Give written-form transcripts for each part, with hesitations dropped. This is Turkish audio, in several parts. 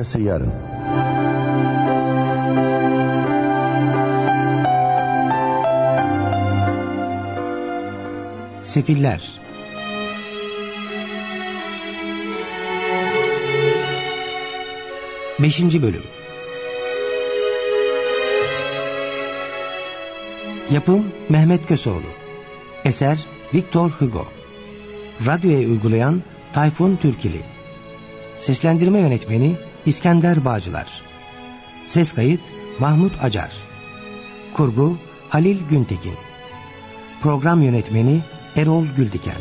Dünyası yarın. Sefiller. Beşinci bölüm. Yapım Mehmet Köseoğlu. Eser Victor Hugo. Radyoya uygulayan Tayfun Türkili. Seslendirme yönetmeni İskender Bağcılar. Ses kayıt Mahmut Acar. Kurgu Halil Güntekin. Program yönetmeni Erol Güldiken.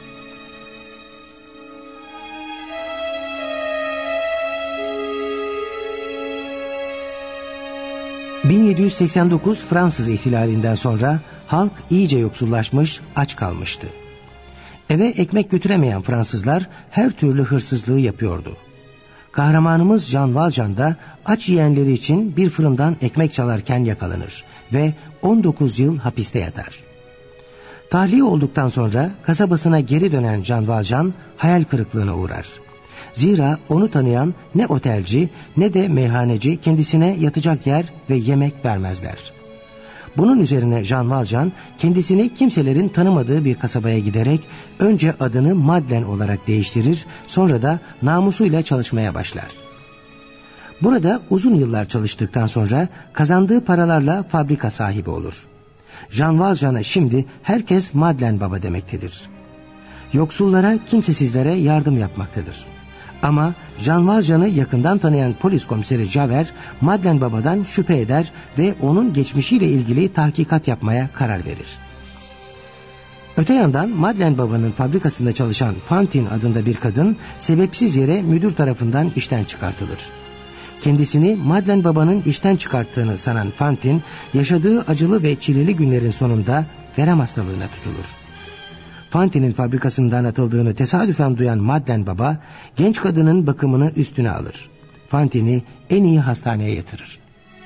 ...1789 Fransız ihtilalinden sonra halk iyice yoksullaşmış, aç kalmıştı. Eve ekmek götüremeyen Fransızlar her türlü hırsızlığı yapıyordu. Kahramanımız Jean Valjean da aç yiyenleri için bir fırından ekmek çalarken yakalanır ve 19 yıl hapiste yatar. Tahliye olduktan sonra kasabasına geri dönen Jean Valjean hayal kırıklığına uğrar. Zira onu tanıyan ne otelci ne de meyhaneci kendisine yatacak yer ve yemek vermezler. Bunun üzerine Jean Valjean kendisini kimselerin tanımadığı bir kasabaya giderek önce adını Madeleine olarak değiştirir, sonra da namusuyla çalışmaya başlar. Burada uzun yıllar çalıştıktan sonra kazandığı paralarla fabrika sahibi olur. Jean Valjean'a şimdi herkes Madeleine Baba demektedir. Yoksullara, kimsesizlere yardım yapmaktadır. Ama Jean Valjean'ı yakından tanıyan polis komiseri Javert, Madeleine Baba'dan şüphe eder ve onun geçmişiyle ilgili tahkikat yapmaya karar verir. Öte yandan Madeleine Baba'nın fabrikasında çalışan Fantine adında bir kadın sebepsiz yere müdür tarafından işten çıkartılır. Kendisini Madeleine Baba'nın işten çıkarttığını sanan Fantine, yaşadığı acılı ve çileli günlerin sonunda verem hastalığına tutulur. Fantine'in fabrikasından atıldığını tesadüfen duyan Madeleine Baba, genç kadının bakımını üstüne alır. Fantine'i en iyi hastaneye yatırır.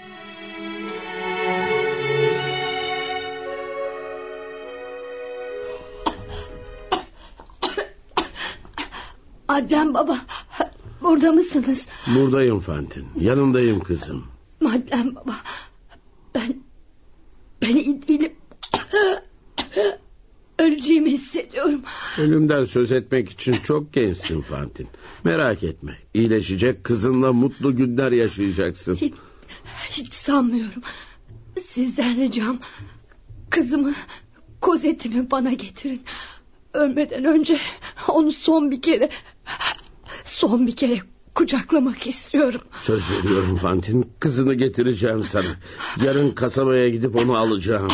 Madeleine Baba, burada mısınız? Buradayım Fantine, yanındayım kızım. Madeleine Baba, ben iyi değilim. Öleceğimi hissediyorum. Ölümden söz etmek için çok gençsin Fantine. Merak etme, iyileşecek, kızınla mutlu günler yaşayacaksın. Hiç sanmıyorum. Sizden ricam, kızımı, Cosette'imi bana getirin. Ölmeden önce onu son bir kere kucaklamak istiyorum. Söz veriyorum Fantine, kızını getireceğim sana. Yarın kasabaya gidip onu alacağım.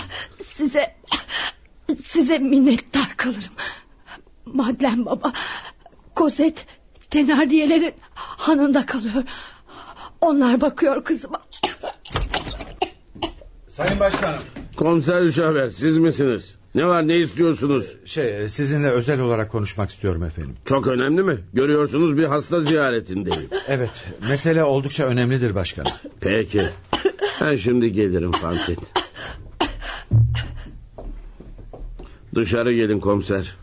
Size minnettar kalırım. Madeleine Baba, Cosette Thénardier'lerin hanında kalıyor. Onlar bakıyor kızıma. Sayın Başkanım. Komiser Javert, siz misiniz? Ne var, ne istiyorsunuz? Sizinle özel olarak konuşmak istiyorum efendim. Çok önemli mi? Görüyorsunuz bir hasta ziyaretindeyim. Evet, mesele oldukça önemlidir başkanım. Peki, ben şimdi gelirim Fantine. Dışarı gelin komiser.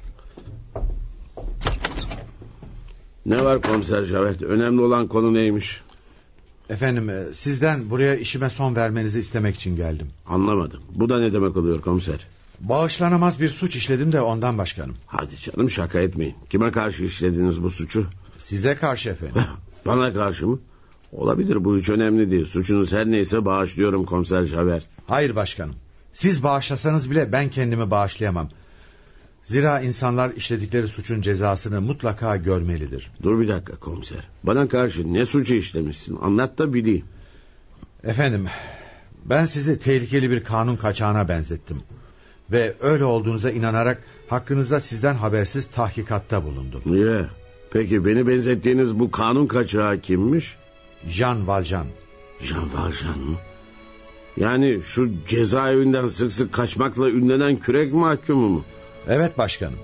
Ne var komiser Javert? Önemli olan konu neymiş? Efendim, sizden buraya işime son vermenizi istemek için geldim. Anlamadım. Bu da ne demek oluyor komiser? Bağışlanamaz bir suç işledim de ondan başkanım. Hadi canım, şaka etmeyin. Kime karşı işlediniz bu suçu? Size karşı efendim. Bana karşı mı? Olabilir, bu hiç önemli değil. Suçunuz her neyse bağışlıyorum komiser Javert. Hayır başkanım. Siz bağışlasanız bile ben kendimi bağışlayamam. Zira insanlar işledikleri suçun cezasını mutlaka görmelidir. Dur bir dakika komiser. Bana karşı ne suçu işlemişsin? Anlat da bileyim. Efendim, ben sizi tehlikeli bir kanun kaçağına benzettim. Ve öyle olduğunuza inanarak hakkınızda sizden habersiz tahkikatta bulundum. Niye? Peki beni benzettiğiniz bu kanun kaçağı kimmiş? Jean Valjean. Jean Valjean mı? Yani şu cezaevinden sık sık kaçmakla ünlenen kürek mahkumu mu? Evet başkanım.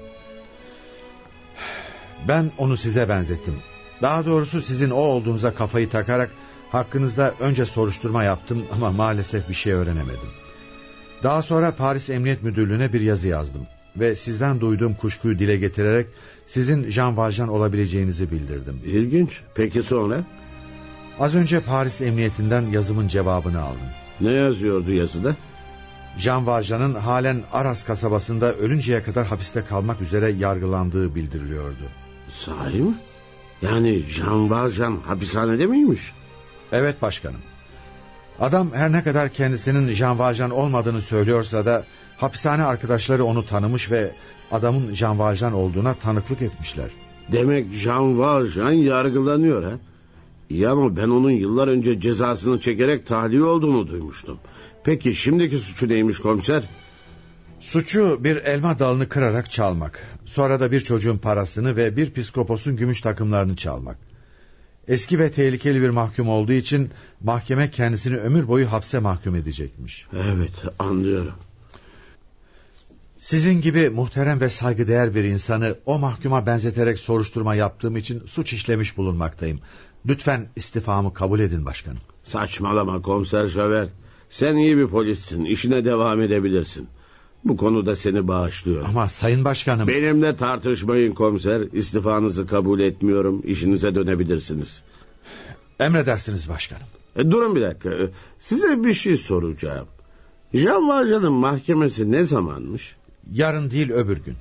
Ben onu size benzettim. Daha doğrusu sizin o olduğunuza kafayı takarak hakkınızda önce soruşturma yaptım ama maalesef bir şey öğrenemedim. Daha sonra Paris Emniyet Müdürlüğü'ne bir yazı yazdım ve sizden duyduğum kuşkuyu dile getirerek sizin Jean Valjean olabileceğinizi bildirdim. İlginç. Peki sonra? Az önce Paris Emniyetinden yazımın cevabını aldım. Ne yazıyordu yazıda? Jean Valjean'ın halen Arras kasabasında ölünceye kadar hapiste kalmak üzere yargılandığı bildiriliyordu. Sahi mi? Yani Jean Valjean hapishanede miymiş? Evet başkanım. Adam her ne kadar kendisinin Jean Valjean olmadığını söylüyorsa da hapishane arkadaşları onu tanımış ve adamın Jean Valjean olduğuna tanıklık etmişler. Demek Jean Valjean yargılanıyor ha? İyi ama ben onun yıllar önce cezasını çekerek tahliye olduğunu duymuştum. Peki şimdiki suçu neymiş komiser? Suçu bir elma dalını kırarak çalmak. Sonra da bir çocuğun parasını ve bir psikoposun gümüş takımlarını çalmak. Eski ve tehlikeli bir mahkum olduğu için mahkeme kendisini ömür boyu hapse mahkum edecekmiş. Evet, anlıyorum. Sizin gibi muhterem ve saygıdeğer bir insanı o mahkuma benzeterek soruşturma yaptığım için suç işlemiş bulunmaktayım. Lütfen istifamı kabul edin başkanım. Saçmalama komiser Javert. Sen iyi bir polissin, işine devam edebilirsin. Bu konuda seni bağışlıyorum. Ama sayın başkanım... Benimle tartışmayın komiser. İstifanızı kabul etmiyorum. İşinize dönebilirsiniz. Emredersiniz başkanım. Durun bir dakika. Size bir şey soracağım. Jean Valjean'ın mahkemesi ne zamanmış? Yarın değil, öbür gün.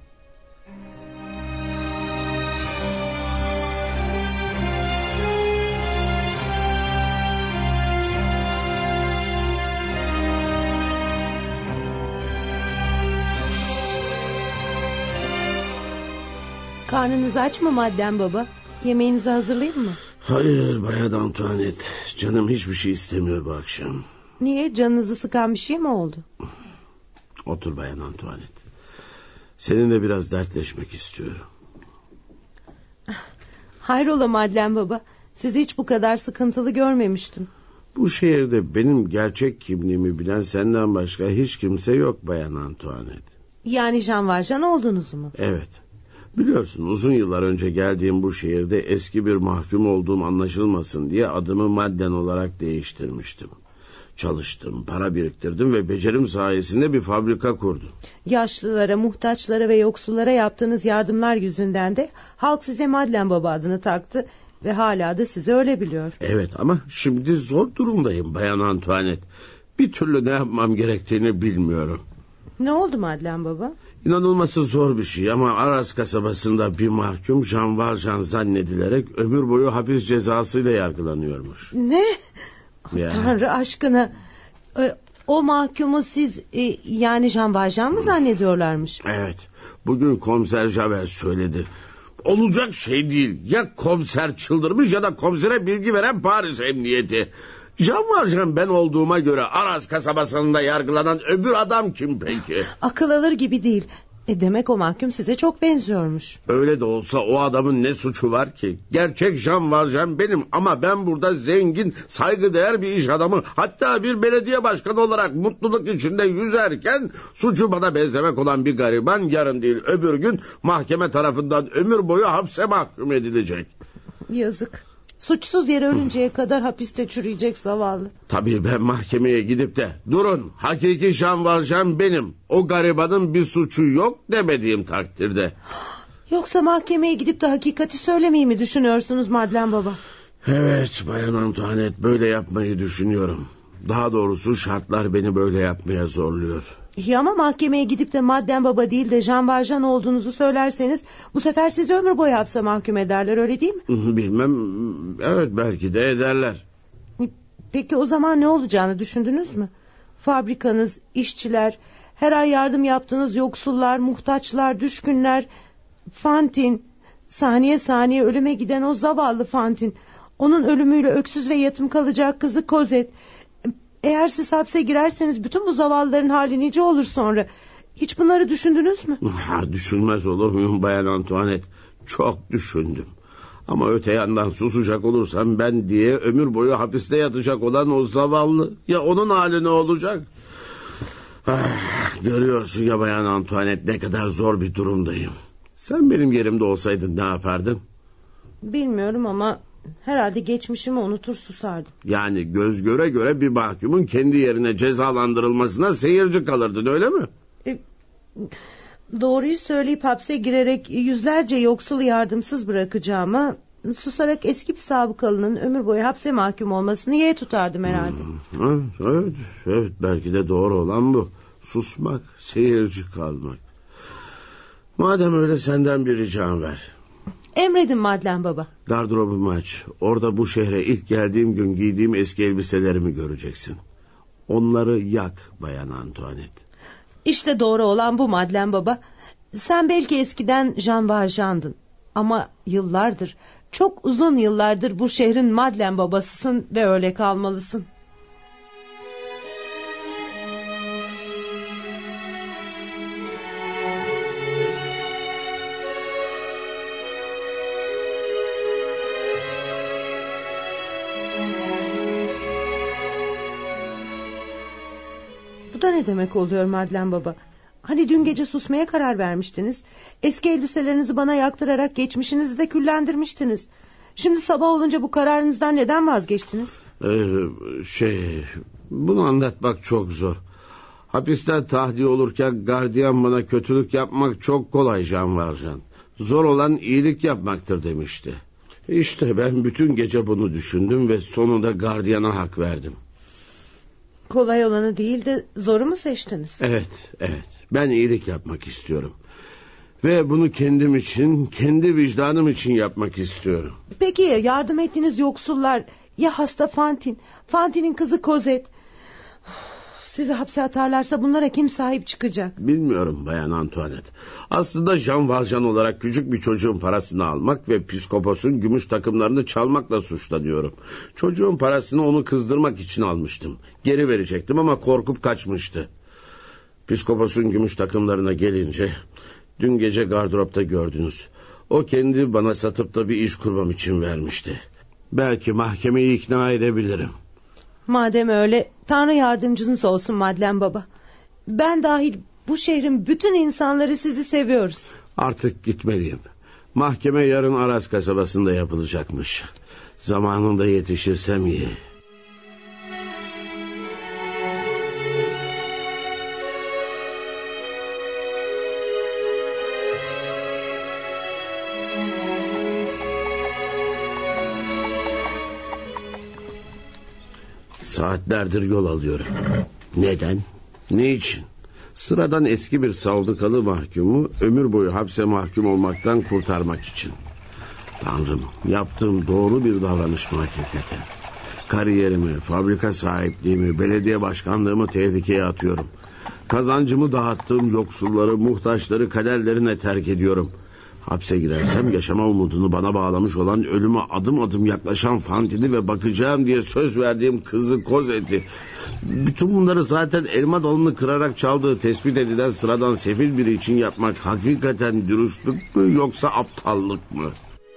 Karnınız aç mı Madlen baba? Yemeğinizi hazırlayayım mı? Hayır Bayan Antoinette. Canım hiçbir şey istemiyor bu akşam. Niye? Canınızı sıkan bir şey mi oldu? Otur Bayan Antoinette. Seninle biraz dertleşmek istiyorum. Hayrola Madlen baba? Sizi hiç bu kadar sıkıntılı görmemiştim. Bu şehirde benim gerçek kimliğimi bilen senden başka hiç kimse yok Bayan Antoinette. Yani Jean Valjean oldunuz mu? Evet. Biliyorsun uzun yıllar önce geldiğim bu şehirde eski bir mahkum olduğum anlaşılmasın diye adımı Madlen olarak değiştirmiştim. Çalıştım, para biriktirdim ve becerim sayesinde bir fabrika kurdum. Yaşlılara, muhtaçlara ve yoksullara yaptığınız yardımlar yüzünden de halk size Madlen baba adını taktı ve hala da sizi öyle biliyor. Evet ama şimdi zor durumdayım Bayan Antoinette. Bir türlü ne yapmam gerektiğini bilmiyorum. Ne oldu Madlen baba? İnanılması zor bir şey ama Arras kasabasında bir mahkum Jean Valjean zannedilerek ömür boyu hapis cezasıyla yargılanıyormuş. Ne? Ya. Tanrı aşkına. O mahkumu siz yani Jean Valjean mı zannediyorlarmış? Evet. Bugün komiser Javert söyledi. Olacak şey değil. Ya komiser çıldırmış ya da komisere bilgi veren Paris Emniyeti. Jean Valjean ben olduğuma göre Arras kasabasında yargılanan öbür adam kim peki? Akıl alır gibi değil. Demek o mahkum size çok benziyormuş. Öyle de olsa o adamın ne suçu var ki? Gerçek Jean Valjean benim ama ben burada zengin, saygıdeğer bir iş adamı, hatta bir belediye başkanı olarak mutluluk içinde yüzerken suçu bana benzemek olan bir gariban yarın değil öbür gün mahkeme tarafından ömür boyu hapse mahkum edilecek. Yazık. Suçsuz yere ölünceye kadar hapiste çürüyecek zavallı. Tabii ben mahkemeye gidip de durun hakiki Jean Valjean benim, o garibanın bir suçu yok demediğim takdirde. Yoksa mahkemeye gidip de hakikati söylemeyi mi düşünüyorsunuz Madlen baba? Evet Bayan Antoinette, böyle yapmayı düşünüyorum. Daha doğrusu şartlar beni böyle yapmaya zorluyor. İyi ama mahkemeye gidip de Madlen baba değil de Jean Valjean olduğunuzu söylerseniz bu sefer sizi ömür boyu hapse mahkum ederler, öyle değil mi? Bilmem, evet belki de ederler. Peki o zaman ne olacağını düşündünüz mü? Fabrikanız, işçiler, her ay yardım yaptığınız yoksullar, muhtaçlar, düşkünler, Fantin, saniye saniye ölüme giden o zavallı Fantin, onun ölümüyle öksüz ve yetim kalacak kızı Cosette. Eğer siz hapse girerseniz bütün bu zavallıların hali nice olur sonra. Hiç bunları düşündünüz mü? Düşünmez olur muyum Bayan Antoinette? Çok düşündüm. Ama öte yandan susacak olursam ben diye ömür boyu hapiste yatacak olan o zavallı, ya onun hali ne olacak? Görüyorsun ya Bayan Antoinette, ne kadar zor bir durumdayım. Sen benim yerimde olsaydın ne yapardın? Bilmiyorum ama herhalde geçmişimi unutur susardım. Yani göz göre göre bir mahkumun kendi yerine cezalandırılmasına seyirci kalırdın, öyle mi? Doğruyu söyleyip hapse girerek yüzlerce yoksulu yardımsız bırakacağıma Susarak eski bir sabıkalının ömür boyu hapse mahkum olmasını yeğ tutardım herhalde. Evet, belki de doğru olan bu. Susmak, seyirci kalmak. Madem öyle senden bir ricam var. Emredin Madlen baba. Gardırobumu aç. Orada bu şehre ilk geldiğim gün giydiğim eski elbiselerimi göreceksin. Onları yak Bayan Antoinette. İşte doğru olan bu Madlen baba. Sen belki eskiden Jean Valjean'dın. Ama yıllardır, çok uzun yıllardır bu şehrin Madlen babasısın ve öyle kalmalısın. Bu da ne demek oluyor Madlen baba? Hani dün gece susmaya karar vermiştiniz. Eski elbiselerinizi bana yaktırarak geçmişinizi de küllendirmiştiniz. Şimdi sabah olunca bu kararınızdan neden vazgeçtiniz? Bunu anlatmak çok zor. Hapisten tahliye olurken gardiyan bana kötülük yapmak çok kolay Jean Valjean. Zor olan iyilik yapmaktır demişti. İşte ben bütün gece bunu düşündüm ve sonunda gardiyana hak verdim. Kolay olanı değil de zoru mu seçtiniz? Evet. Ben iyilik yapmak istiyorum. Ve bunu kendim için, kendi vicdanım için yapmak istiyorum. Peki ya yardım ettiğiniz yoksullar, ya hasta Fantine, Fantine'in kızı Cosette? Sizi hapse atarlarsa bunlara kim sahip çıkacak? Bilmiyorum Bayan Antoinette. Aslında Jean Valjean olarak küçük bir çocuğun parasını almak ve psikoposun gümüş takımlarını çalmakla suçlanıyorum. Çocuğun parasını onu kızdırmak için almıştım. Geri verecektim ama korkup kaçmıştı. Psikoposun gümüş takımlarına gelince dün gece gardıropta gördünüz. O kendi bana satıp da bir iş kurmam için vermişti. Belki mahkemeyi ikna edebilirim. Madem öyle Tanrı yardımcınız olsun Madlen baba. Ben dahil bu şehrin bütün insanları sizi seviyoruz. Artık gitmeliyim. Mahkeme yarın Aras kasabasında yapılacakmış. Zamanında yetişirsem iyi. Saatlerdir yol alıyorum. Neden? Ne için? Sıradan eski bir savdukalı mahkumu ömür boyu hapse mahkum olmaktan kurtarmak için. Tanrım, yaptığım doğru bir davranış mı hakikaten? Kariyerimi, fabrika sahipliğimi, belediye başkanlığımı tehlikeye atıyorum. Kazancımı dağıttığım yoksulları, muhtaçları kaderlerine terk ediyorum. Hapse girersem yaşama umudunu bana bağlamış olan, ölüme adım adım yaklaşan Fantine'i ve bakacağım diye söz verdiğim kızı Cosette'i. Bütün bunları zaten elma dalını kırarak çaldığı tespit edilen sıradan sefil biri için yapmak hakikaten dürüstlük mü yoksa aptallık mı?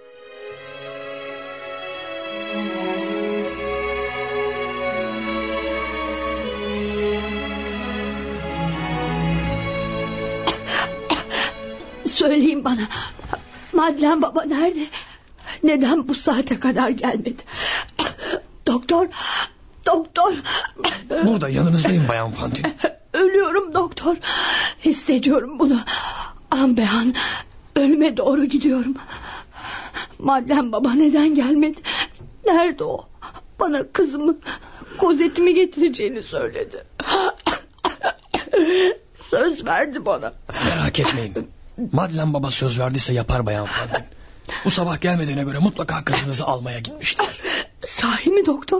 Söyleyin bana, Madlen baba nerede? Neden bu saate kadar gelmedi? Doktor. Burada yanınızdayım Bayan Fantine. Ölüyorum doktor. Hissediyorum bunu. An be an ölüme doğru gidiyorum. Madlen baba neden gelmedi? Nerede o? Bana kızımı, Cosette'imi getireceğini söyledi. Söz verdi bana. Merak etmeyin. Madlen baba söz verdiyse yapar Bayan Fantine. Bu sabah gelmediğine göre mutlaka kızınızı almaya gitmiştir. Sahi mi doktor?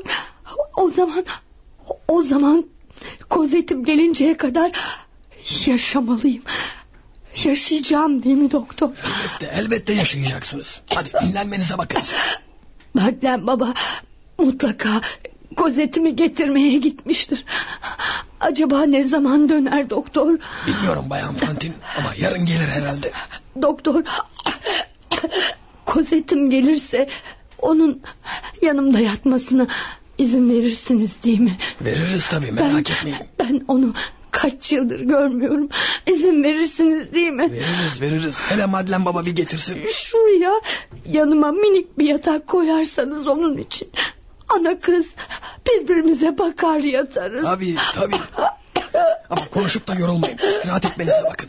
O zaman Cosette'im gelinceye kadar yaşamalıyım. Yaşayacağım değil mi doktor? Elbette yaşayacaksınız. Hadi dinlenmenize bakın siz. Madlen baba mutlaka Cosette'imi getirmeye gitmiştir. Acaba ne zaman döner doktor? Bilmiyorum Bayan Fantine ama yarın gelir herhalde. Doktor, Cosette'im gelirse onun yanımda yatmasına izin verirsiniz değil mi? Veririz tabii, merak etmeyin. Ben onu kaç yıldır görmüyorum. İzin verirsiniz değil mi? Veririz. Hele Madlen baba bir getirsin. Şuraya yanıma minik bir yatak koyarsanız onun için. Ana kız birbirimize bakar yatarız. Tabii. Ama konuşup da yorulmayın. İstirahat etmenize bakın.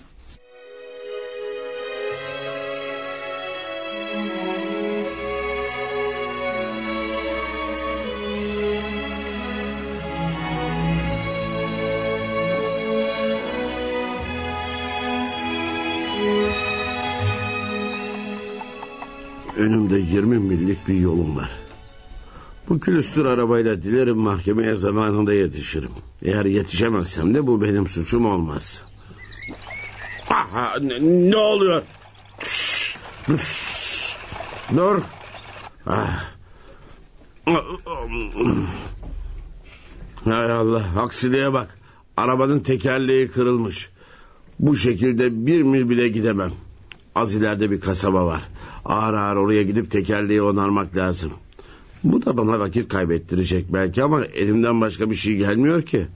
Önümde 20 millik bir yolum var. Bu külüstür arabayla dilerim mahkemeye zamanında yetişirim. Eğer yetişemezsem de bu benim suçum olmaz. Aha, ne oluyor? Dur. Hay Allah, aksiliğe bak. Arabanın tekerleği kırılmış. Bu şekilde 1 mil bile gidemem. Az ileride bir kasaba var. Ağır ağır oraya gidip tekerleği onarmak lazım. Bu da bana vakit kaybettirecek belki ama elimden başka bir şey gelmiyor ki.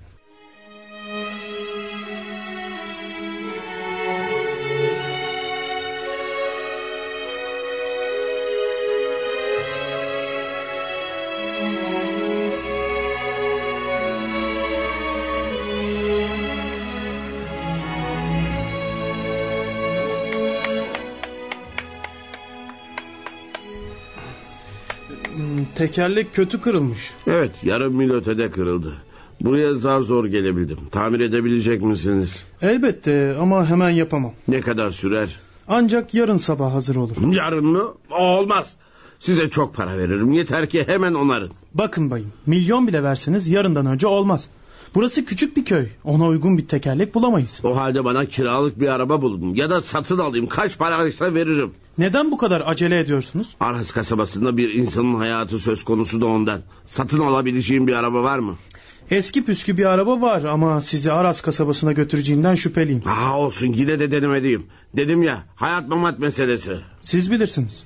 Tekerlek kötü kırılmış. Evet, yarım mil ötede kırıldı. Buraya zar zor gelebildim. Tamir edebilecek misiniz? Elbette ama hemen yapamam. Ne kadar sürer? Ancak yarın sabah hazır olur. Yarın mı? Olmaz. Size çok para veririm. Yeter ki hemen onarın. Bakın bayım, milyon bile verseniz yarından önce olmaz. Burası küçük bir köy. Ona uygun bir tekerlek bulamayız. O halde bana kiralık bir araba bulun. Ya da satın alayım. Kaç paraysa veririm. Neden bu kadar acele ediyorsunuz? Aras kasabasında bir insanın hayatı söz konusu da ondan. Satın alabileceğim bir araba var mı? Eski püskü bir araba var ama sizi Aras kasabasına götüreceğinden şüpheliyim. Olsun, yine de denemeliyim. Dedim ya, hayat memat meselesi. Siz bilirsiniz.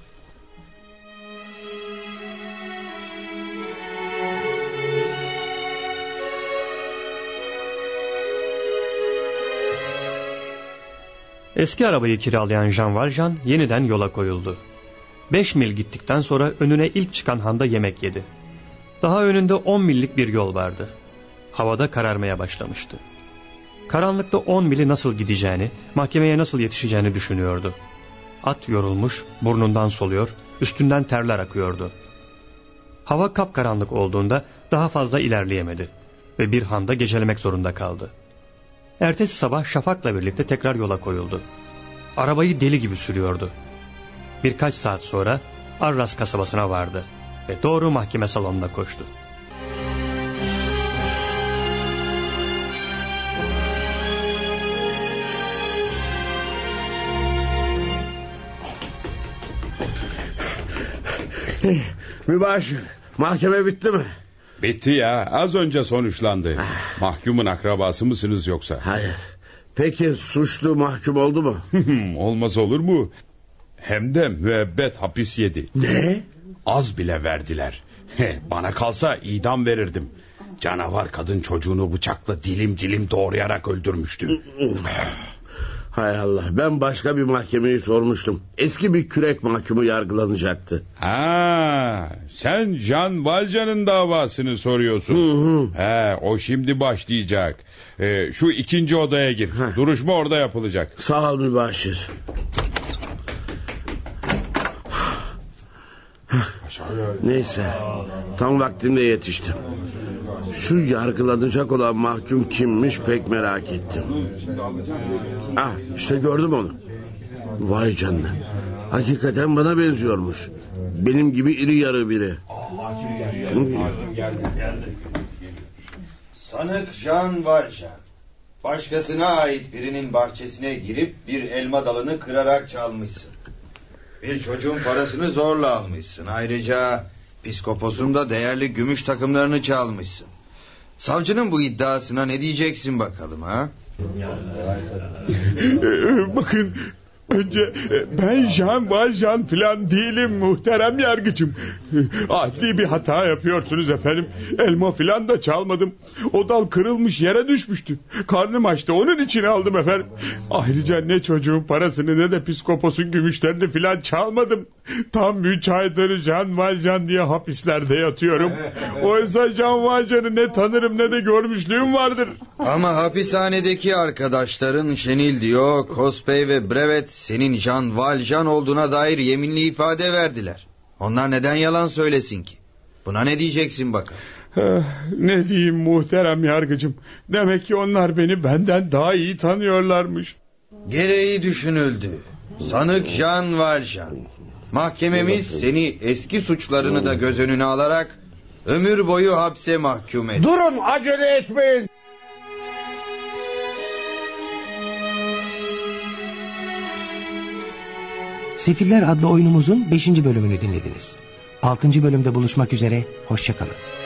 Eski arabayı kiralayan Jean Valjean yeniden yola koyuldu. 5 mil gittikten sonra önüne ilk çıkan handa yemek yedi. Daha önünde 10 millik bir yol vardı. Havada kararmaya başlamıştı. Karanlıkta 10 mili nasıl gideceğini, mahkemeye nasıl yetişeceğini düşünüyordu. At yorulmuş, burnundan soluyor, üstünden terler akıyordu. Hava kapkaranlık olduğunda daha fazla ilerleyemedi ve bir handa gecelemek zorunda kaldı. Ertesi sabah şafakla birlikte tekrar yola koyuldu. Arabayı deli gibi sürüyordu. Birkaç saat sonra Arras kasabasına vardı ve doğru mahkeme salonuna koştu. Mübaşir, mahkeme bitti mi? Bitti ya, az önce sonuçlandı. Mahkumun akrabası mısınız yoksa? Hayır. Peki suçlu mahkum oldu mu? Olmaz olur mu? Hem de müebbet hapis yedi. Ne? Az bile verdiler. Bana kalsa idam verirdim. Canavar kadın çocuğunu bıçakla dilim dilim doğrayarak öldürmüştü. Hay Allah, ben başka bir mahkemeyi sormuştum. Eski bir kürek mahkumu yargılanacaktı. Sen Jean Valjean'ın davasını soruyorsun. O şimdi başlayacak. Şu ikinci odaya gir. Duruşma orada yapılacak. Sağ ol Mübaşir. Neyse, tam vaktinde yetiştim. Şu yargılanacak olan mahkum kimmiş pek merak ettim. İşte gördüm onu. Vay canına, hakikaten bana benziyormuş. Benim gibi iri yarı biri. Sanık Jean Valjean, başkasına ait birinin bahçesine girip bir elma dalını kırarak çalmışsın. Bir çocuğun parasını zorla almışsın. Ayrıca piskoposun da değerli gümüş takımlarını çalmışsın. Savcının bu iddiasına ne diyeceksin bakalım ha? Bakın, önce ben Jean Valjean falan değilim muhterem yargıcım. Adli bir hata yapıyorsunuz efendim. Elma falan da çalmadım. O dal kırılmış, yere düşmüştü. Karnım açtı, onun için aldım efendim. Ayrıca ne çocuğun parasını ne de piskoposun gümüşlerini falan çalmadım. Tam 3 aydır Jean Valjean diye hapislerde yatıyorum. Oysa Jean Valjean'ı ne tanırım ne de görmüşlüğüm vardır. Ama hapishanedeki arkadaşların Şenil Diyo, Kospey ve Brevet senin Jean Valjean olduğuna dair yeminli ifade verdiler. Onlar neden yalan söylesin ki? Buna ne diyeceksin bakalım? Ne diyeyim muhterem yargıcım. Demek ki onlar beni benden daha iyi tanıyorlarmış. Gereği düşünüldü. Sanık Jean Valjean, Mahkememiz seni eski suçlarını da göz önüne alarak ömür boyu hapse mahkum etti. Durun, acele etmeyin. Sefiller adlı oyunumuzun 5. bölümünü dinlediniz. 6. bölümde buluşmak üzere, hoşça kalın.